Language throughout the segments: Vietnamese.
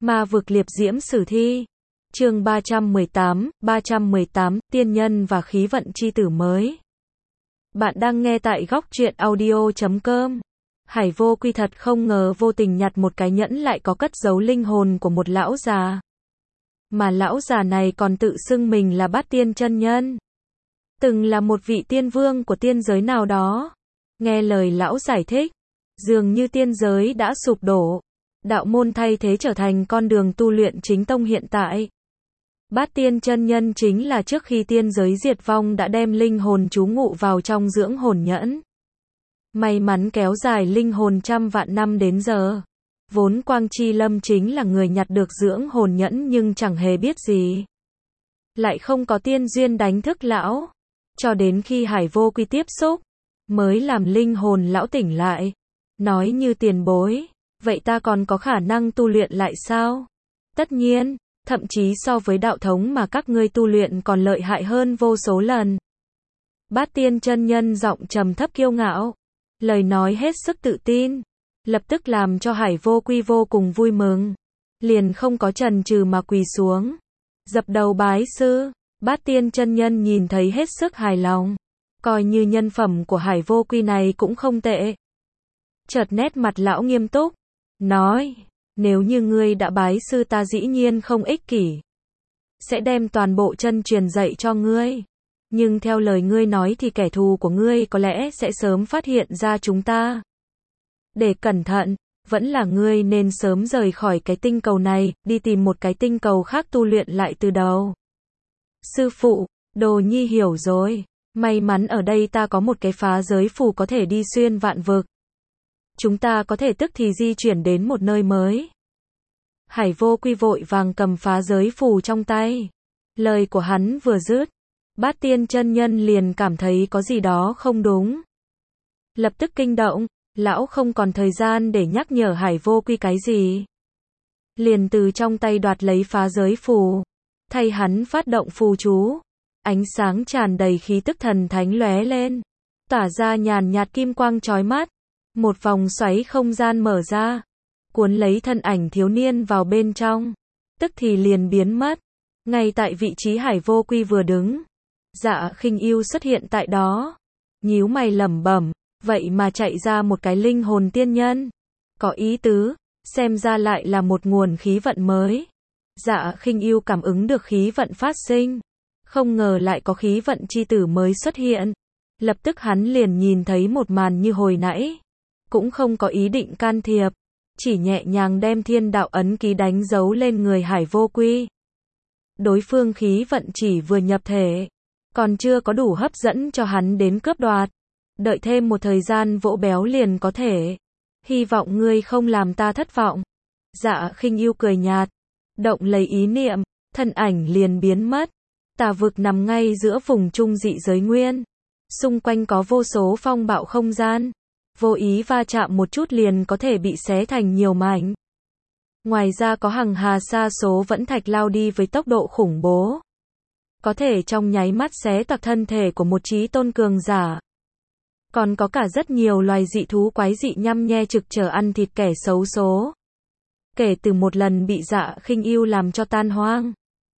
Ma vực liệp diễm sử thi. Chương 318, tiên nhân và khí vận chi tử mới. Bạn đang nghe tại góc truyện audio.com. Hải Vô Quy thật không ngờ vô tình nhặt một cái nhẫn lại có cất giấu linh hồn của một lão già. Mà lão già này còn tự xưng mình là Bát Tiên chân nhân. Từng là một vị tiên vương của tiên giới nào đó. Nghe lời lão giải thích, dường như tiên giới đã sụp đổ. Đạo môn thay thế trở thành con đường tu luyện chính tông hiện tại. Bát Tiên chân nhân chính là trước khi tiên giới diệt vong đã đem linh hồn trú ngụ vào trong dưỡng hồn nhẫn. May mắn kéo dài linh hồn trăm vạn năm đến giờ. Vốn Quang Chi Lâm chính là người nhặt được dưỡng hồn nhẫn nhưng chẳng hề biết gì. Lại không có tiên duyên đánh thức lão. Cho đến khi Hải Vô Quy tiếp xúc, mới làm linh hồn lão tỉnh lại. Nói như tiền bối, vậy ta còn có khả năng tu luyện lại sao? Tất nhiên, thậm chí so với đạo thống mà các ngươi tu luyện còn lợi hại hơn vô số lần. Bát Tiên chân nhân giọng trầm thấp kiêu ngạo, lời nói hết sức tự tin, lập tức làm cho Hải Vô Quy vô cùng vui mừng. Liền không có chần chừ mà quỳ xuống, dập đầu bái sư. Bát Tiên chân nhân nhìn thấy hết sức hài lòng, coi như nhân phẩm của Hải Vô Quy này cũng không tệ. Chợt nét mặt lão nghiêm túc, nói, nếu như ngươi đã bái sư ta dĩ nhiên không ích kỷ. Sẽ đem toàn bộ chân truyền dạy cho ngươi. Nhưng theo lời ngươi nói thì kẻ thù của ngươi có lẽ sẽ sớm phát hiện ra chúng ta. Để cẩn thận, vẫn là ngươi nên sớm rời khỏi cái tinh cầu này, đi tìm một cái tinh cầu khác tu luyện lại từ đầu. Sư phụ, Đồ Nhi hiểu rồi. May mắn ở đây ta có một cái phá giới phù có thể đi xuyên vạn vực. Chúng ta có thể tức thì di chuyển đến một nơi mới. Hải Vô Quy vội vàng cầm phá giới phù trong tay. Lời của hắn vừa dứt, Bát Tiên chân nhân liền cảm thấy có gì đó không đúng. Lập tức kinh động, lão không còn thời gian để nhắc nhở Hải Vô Quy cái gì. Liền từ trong tay đoạt lấy phá giới phù, thay hắn phát động phù chú. Ánh sáng tràn đầy khí tức thần thánh lóe lên, tỏa ra nhàn nhạt kim quang chói mắt. Một vòng xoáy không gian mở ra, cuốn lấy thân ảnh thiếu niên vào bên trong, tức thì liền biến mất. Ngay tại vị trí Hải Vô Quy vừa đứng, Dạ Khinh Ưu xuất hiện tại đó, nhíu mày lẩm bẩm, vậy mà chạy ra một cái linh hồn tiên nhân, có ý tứ, xem ra lại là một nguồn khí vận mới. Dạ Khinh Ưu cảm ứng được khí vận phát sinh, không ngờ lại có khí vận chi tử mới xuất hiện. Lập tức hắn liền nhìn thấy một màn như hồi nãy, cũng không có ý định can thiệp, chỉ nhẹ nhàng đem thiên đạo ấn ký đánh dấu lên người Hải Vô Quy. Đối phương khí vận chỉ vừa nhập thể, còn chưa có đủ hấp dẫn cho hắn đến cướp đoạt. Đợi thêm một thời gian vỗ béo liền có thể. Hy vọng ngươi không làm ta thất vọng. Dạ Khinh Ưu cười nhạt, động lấy ý niệm, thân ảnh liền biến mất. Tà vực nằm ngay giữa vùng trung dị giới nguyên. Xung quanh có vô số phong bạo không gian. Vô ý va chạm một chút liền có thể bị xé thành nhiều mảnh. Ngoài ra có hằng hà sa số vẫn thạch lao đi với tốc độ khủng bố. Có thể trong nháy mắt xé toạc thân thể của một chí tôn cường giả. Còn có cả rất nhiều loài dị thú quái dị nhăm nhe trực chờ ăn thịt kẻ xấu số. Kể từ một lần bị Dạ Khinh Ưu làm cho tan hoang,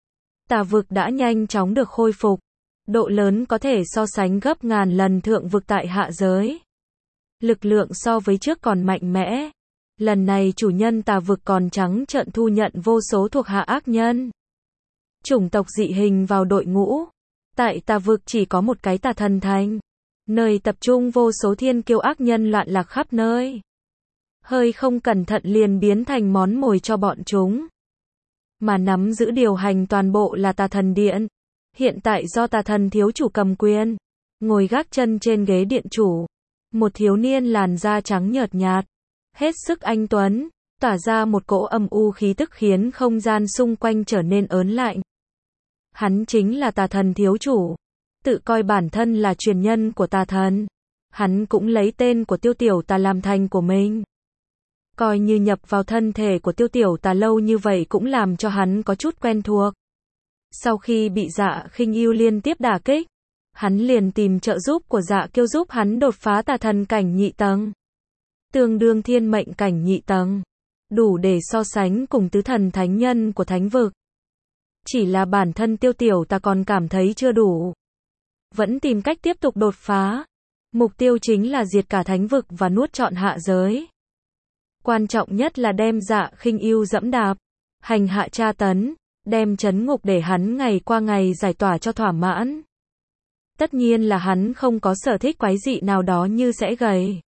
tà vực đã nhanh chóng được khôi phục. Độ lớn có thể so sánh gấp ngàn lần thượng vực tại hạ giới. Lực lượng so với trước còn mạnh mẽ. Lần này chủ nhân tà vực còn trắng trợn thu nhận vô số thuộc hạ ác nhân. Chủng tộc dị hình vào đội ngũ. Tại tà vực chỉ có một cái Tà Thần Thành, nơi tập trung vô số thiên kiêu ác nhân loạn lạc khắp nơi. Hơi không cẩn thận liền biến thành món mồi cho bọn chúng. Mà nắm giữ điều hành toàn bộ là Tà Thần Điện. Hiện tại do Tà Thần thiếu chủ cầm quyền, ngồi gác chân trên ghế điện chủ. Một thiếu niên làn da trắng nhợt nhạt, hết sức anh tuấn, tỏa ra một cỗ âm u khí tức khiến không gian xung quanh trở nên ớn lạnh. Hắn chính là Tà Thần thiếu chủ, tự coi bản thân là truyền nhân của Tà Thần. Hắn cũng lấy tên của Tiêu Tiểu Tà làm thành của mình. Coi như nhập vào thân thể của Tiêu Tiểu Tà lâu như vậy cũng làm cho hắn có chút quen thuộc. Sau khi bị Dạ Khinh Ưu liên tiếp đả kích, hắn liền tìm trợ giúp của Dạ Kiêu giúp hắn đột phá Tà Thần cảnh nhị tầng, tương đương thiên mệnh cảnh nhị tầng. đủ để so sánh cùng tứ thần thánh nhân của thánh vực. Chỉ là bản thân Tiêu Tiểu ta còn cảm thấy chưa đủ. Vẫn tìm cách tiếp tục đột phá. Mục tiêu chính là diệt cả thánh vực và nuốt trọn hạ giới. Quan trọng nhất là đem Dạ Khinh Ưu dẫm đạp, hành hạ tra tấn, đem trấn ngục để hắn ngày qua ngày giải tỏa cho thỏa mãn. Tất nhiên là hắn không có sở thích quái dị nào đó như sẽ gầy.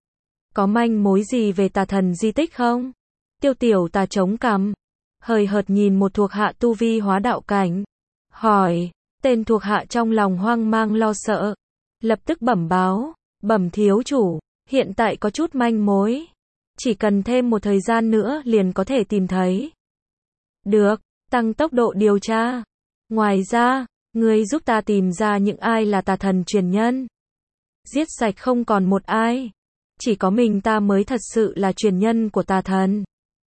Có manh mối gì về tà thần di tích không? Tiêu Tiểu ta chống cằm, hời hợt nhìn một thuộc hạ tu vi hóa đạo cảnh. Hỏi, tên thuộc hạ trong lòng hoang mang lo sợ. Lập tức bẩm báo, bẩm thiếu chủ, hiện tại có chút manh mối. Chỉ cần thêm một thời gian nữa liền có thể tìm thấy. Được, tăng tốc độ điều tra. Ngoài ra, ngươi giúp ta tìm ra những ai là tà thần truyền nhân. Giết sạch không còn một ai. Chỉ có mình ta mới thật sự là truyền nhân của tà thần.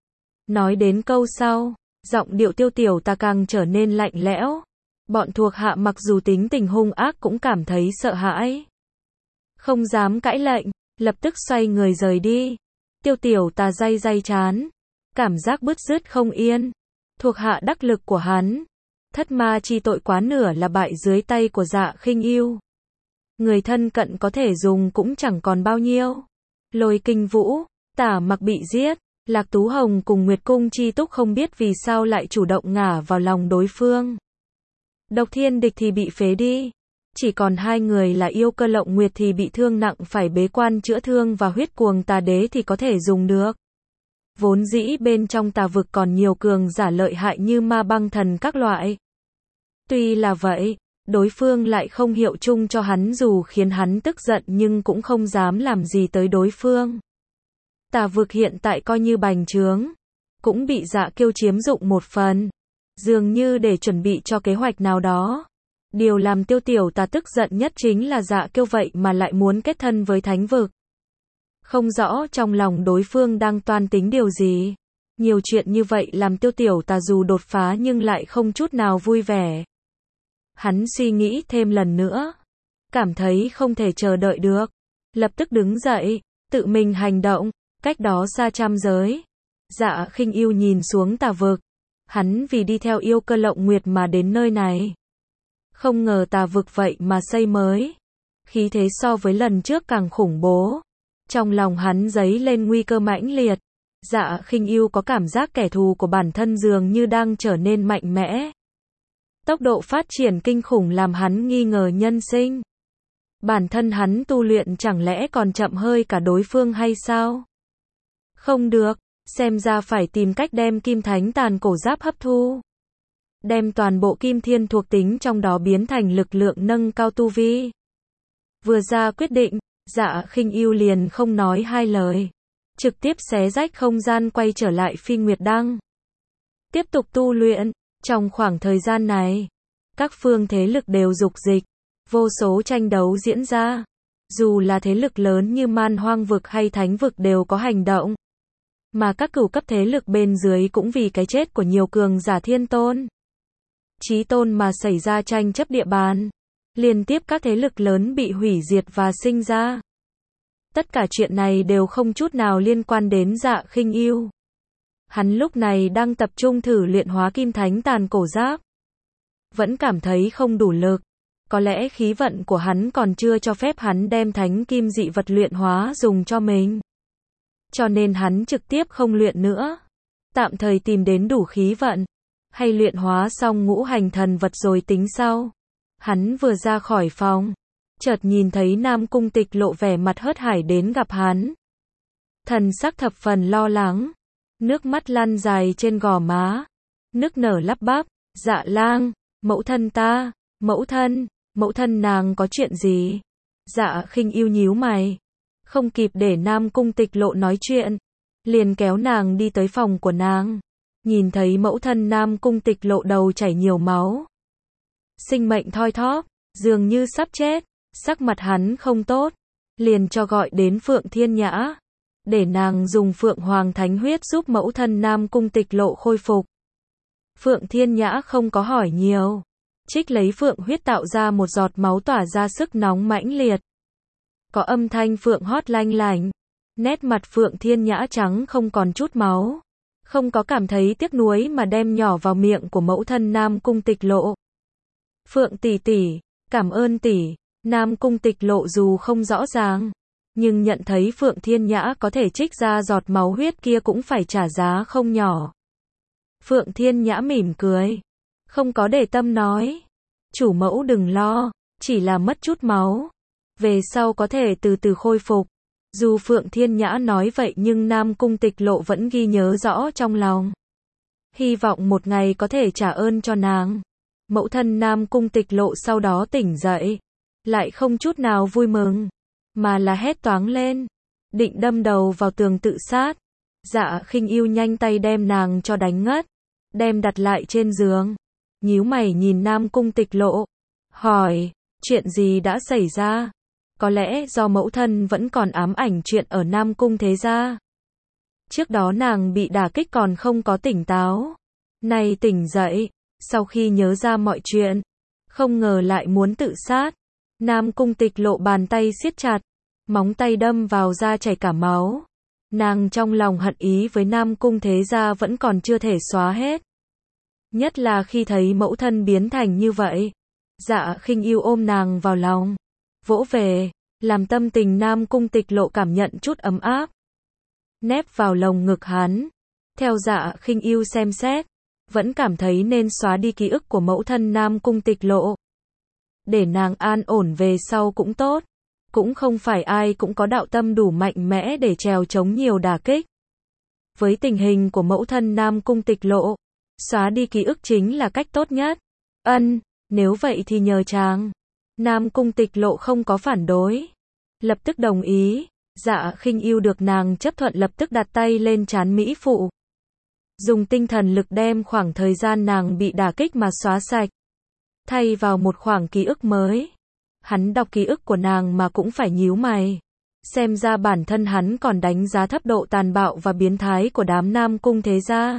Nói đến câu sau, giọng điệu Tiêu Tiểu ta càng trở nên lạnh lẽo. Bọn thuộc hạ mặc dù tính tình hung ác cũng cảm thấy sợ hãi. Không dám cãi lệnh, lập tức xoay người rời đi. Tiêu Tiểu ta day day chán. Cảm giác bứt rứt không yên. Thuộc hạ đắc lực của hắn. Thất ma chi tội quá nửa là bại dưới tay của Dạ Khinh Ưu. Người thân cận có thể dùng cũng chẳng còn bao nhiêu. Lôi Kinh Vũ, Tả Mặc bị giết. Lạc Tú Hồng cùng Nguyệt Cung Chi Túc không biết vì sao lại chủ động ngả vào lòng đối phương. Độc Thiên Địch thì bị phế đi. Chỉ còn hai người là Yêu Cơ Lộng Nguyệt thì bị thương nặng phải bế quan chữa thương và Huyết Cuồng Tà Đế thì có thể dùng được. Vốn dĩ bên trong tà vực còn nhiều cường giả lợi hại như Ma Băng Thần các loại. Tuy là vậy, đối phương lại không hiệu chung cho hắn dù khiến hắn tức giận nhưng cũng không dám làm gì tới đối phương. Tà vực hiện tại coi như bành trướng, cũng bị Dạ Kiêu chiếm dụng một phần, dường như để chuẩn bị cho kế hoạch nào đó. Điều làm Tiêu Tiểu ta tức giận nhất chính là Dạ Kiêu vậy mà lại muốn kết thân với thánh vực. Không rõ trong lòng đối phương đang toan tính điều gì. Nhiều chuyện như vậy làm Tiêu Tiểu ta dù đột phá nhưng lại không chút nào vui vẻ. Hắn suy nghĩ thêm lần nữa, cảm thấy không thể chờ đợi được, lập tức đứng dậy, tự mình hành động. Cách đó xa trăm giới, Dạ Khinh Ưu nhìn xuống tà vực. Hắn vì đi theo Yêu Cơ Lộng Nguyệt mà đến nơi này. Không ngờ tà vực vậy mà xây mới. Khí thế so với lần trước càng khủng bố. Trong lòng hắn dấy lên nguy cơ mãnh liệt. Dạ Khinh Ưu có cảm giác kẻ thù của bản thân dường như đang trở nên mạnh mẽ. Tốc độ phát triển kinh khủng làm hắn nghi ngờ nhân sinh. Bản thân hắn tu luyện chẳng lẽ còn chậm hơi cả đối phương hay sao? Không được, xem ra phải tìm cách đem Kim Thánh Tàn Cổ Giáp hấp thu. Đem toàn bộ kim thiên thuộc tính trong đó biến thành lực lượng nâng cao tu vi. Vừa ra quyết định, Dạ Khinh Ưu liền không nói hai lời. Trực tiếp xé rách không gian quay trở lại Phi Nguyệt Đăng. Tiếp tục tu luyện, trong khoảng thời gian này, các phương thế lực đều dục dịch, vô số tranh đấu diễn ra. Dù là thế lực lớn như Man Hoang vực hay Thánh vực đều có hành động. Mà các cửu cấp thế lực bên dưới cũng vì cái chết của nhiều cường giả thiên tôn, chí tôn mà xảy ra tranh chấp địa bàn. Liên tiếp các thế lực lớn bị hủy diệt và sinh ra. Tất cả chuyện này đều không chút nào liên quan đến Dạ Khinh Ưu. Hắn lúc này đang tập trung thử luyện hóa Kim Thánh Tàn Cổ Giáp. Vẫn cảm thấy không đủ lực. Có lẽ khí vận của hắn còn chưa cho phép hắn đem thánh kim dị vật luyện hóa dùng cho mình. Cho nên hắn trực tiếp không luyện nữa. Tạm thời tìm đến đủ khí vận. Hay luyện hóa xong ngũ hành thần vật rồi tính sau. Hắn vừa ra khỏi phòng, chợt nhìn thấy Nam Cung Tịch lộ vẻ mặt hớt hải đến gặp hắn. Thần sắc thập phần lo lắng. Nước mắt lăn dài trên gò má. Nức nở lắp bắp. Dạ lang, mẫu thân ta, mẫu thân nàng có chuyện gì? Dạ Khinh Ưu nhíu mày. Không kịp để Nam Cung Tịch lộ nói chuyện. Liền kéo nàng đi tới phòng của nàng. Nhìn thấy mẫu thân Nam Cung Tịch lộ đầu chảy nhiều máu. Sinh mệnh thoi thóp, dường như sắp chết. Sắc mặt hắn không tốt. Liền cho gọi đến Phượng Thiên Nhã. Để nàng dùng Phượng Hoàng Thánh Huyết giúp mẫu thân Nam Cung Tịch lộ khôi phục. Phượng Thiên Nhã không có hỏi nhiều. Trích lấy phượng huyết tạo ra một giọt máu tỏa ra sức nóng mãnh liệt. Có âm thanh phượng hót lanh lành. Nét mặt Phượng Thiên Nhã trắng không còn chút máu. Không có cảm thấy tiếc nuối mà đem nhỏ vào miệng của mẫu thân Nam Cung Tịch Lộ. Phượng tỷ tỷ, cảm ơn tỷ. Nam Cung Tịch Lộ dù không rõ ràng, nhưng nhận thấy Phượng Thiên Nhã có thể trích ra giọt máu huyết kia cũng phải trả giá không nhỏ. Phượng Thiên Nhã mỉm cười, không có để tâm nói, chủ mẫu đừng lo, chỉ là mất chút máu, về sau có thể từ từ khôi phục. Dù Phượng Thiên Nhã nói vậy nhưng Nam Cung Tịch Lộ vẫn ghi nhớ rõ trong lòng. Hy vọng một ngày có thể trả ơn cho nàng. Mẫu thân Nam Cung Tịch Lộ sau đó tỉnh dậy, lại không chút nào vui mừng, mà là hét toáng lên, định đâm đầu vào tường tự sát. Dạ Khinh Yêu nhanh tay đem nàng cho đánh ngất, đem đặt lại trên giường, nhíu mày nhìn Nam Cung Tịch Lộ, hỏi, chuyện gì đã xảy ra? Có lẽ do mẫu thân vẫn còn ám ảnh chuyện ở Nam Cung thế gia. Trước đó nàng bị đả kích còn không có tỉnh táo, nay tỉnh dậy, sau khi nhớ ra mọi chuyện, không ngờ lại muốn tự sát. Nam Cung Tịch Lộ bàn tay siết chặt, móng tay đâm vào da chảy cả máu. Nàng trong lòng hận ý với Nam Cung thế gia vẫn còn chưa thể xóa hết. Nhất là khi thấy mẫu thân biến thành như vậy. Dạ Khinh Yêu ôm nàng vào lòng, vỗ về, làm tâm tình Nam Cung Tịch Lộ cảm nhận chút ấm áp. Nép vào lồng ngực hắn, theo Dạ Khinh Yêu xem xét, vẫn cảm thấy nên xóa đi ký ức của mẫu thân Nam Cung Tịch Lộ. Để nàng an ổn về sau cũng tốt. Cũng không phải ai cũng có đạo tâm đủ mạnh mẽ để trèo chống nhiều đả kích. Với tình hình của mẫu thân Nam Cung Tịch Lộ, xóa đi ký ức chính là cách tốt nhất. Nếu vậy thì nhờ chàng. Nam Cung Tịch Lộ không có phản đối, lập tức đồng ý. Dạ Khinh Yêu được nàng chấp thuận lập tức đặt tay lên trán mỹ phụ, dùng tinh thần lực đem khoảng thời gian nàng bị đả kích mà xóa sạch, thay vào một khoảng ký ức mới. Hắn đọc ký ức của nàng mà cũng phải nhíu mày. Xem ra bản thân hắn còn đánh giá thấp độ tàn bạo và biến thái của đám Nam Cung thế gia.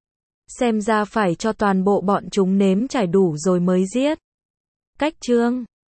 Xem ra phải cho toàn bộ bọn chúng nếm trải đủ rồi mới giết. Cách chương